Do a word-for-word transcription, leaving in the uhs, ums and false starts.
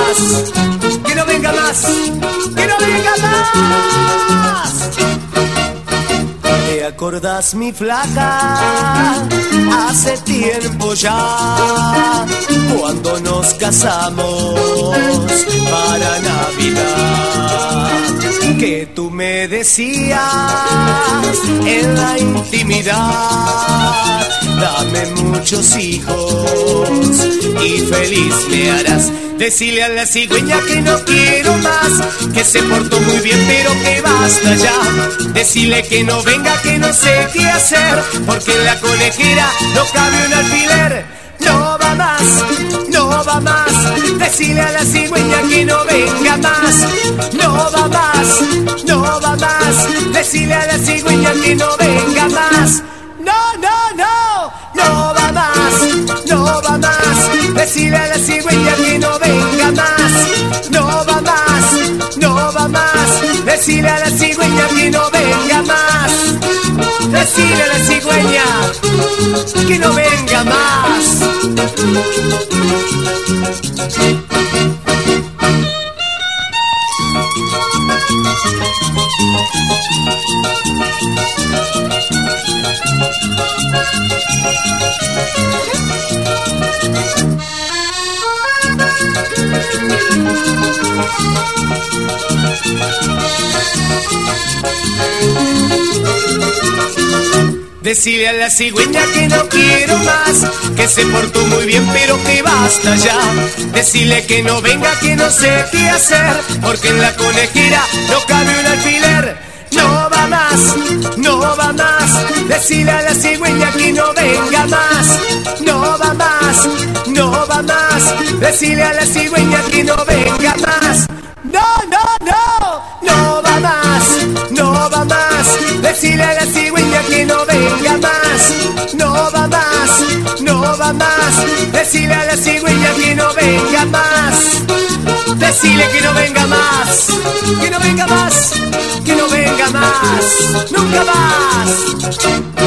más, que no venga más, que no venga más. ¿Te acordás, mi flaca? Hace tiempo ya, cuando nos casamos para Navidad, que tú me decías en la intimidad: dame muchos hijos y feliz me harás. Decile a la cigüeña que no quiero más, que se portó muy bien pero que basta ya. Decile que no venga, que no sé qué hacer, porque en la conejera no cabe un alfiler. No va más, no va más. Decile a la cigüeña que no venga más. No va más, no va más. Decile a la cigüeña que no venga más. No, no, no, no va más, no va más. Decile a la cigüeña que no venga más. No va más, no va más. Decile a la cigüeña que no venga más. Decile a la cigüeña que no venga más. Decile a la cigüeña que no quiero más, que se portó muy bien pero que basta ya. Decile que no venga, que no sé qué hacer, porque en la conejera no cabe un alfiler. No va más, no va más. Decile a la cigüeña que no venga más. No va más, no va más. Decile a la cigüeña que no venga más. No, no, no, no va más, no va más. Decile a la cigüeña que no venga más. No va más, no va más. Decile a la cigüeña que no venga más. Decile que no venga más, que no venga más, que no venga más, nunca más.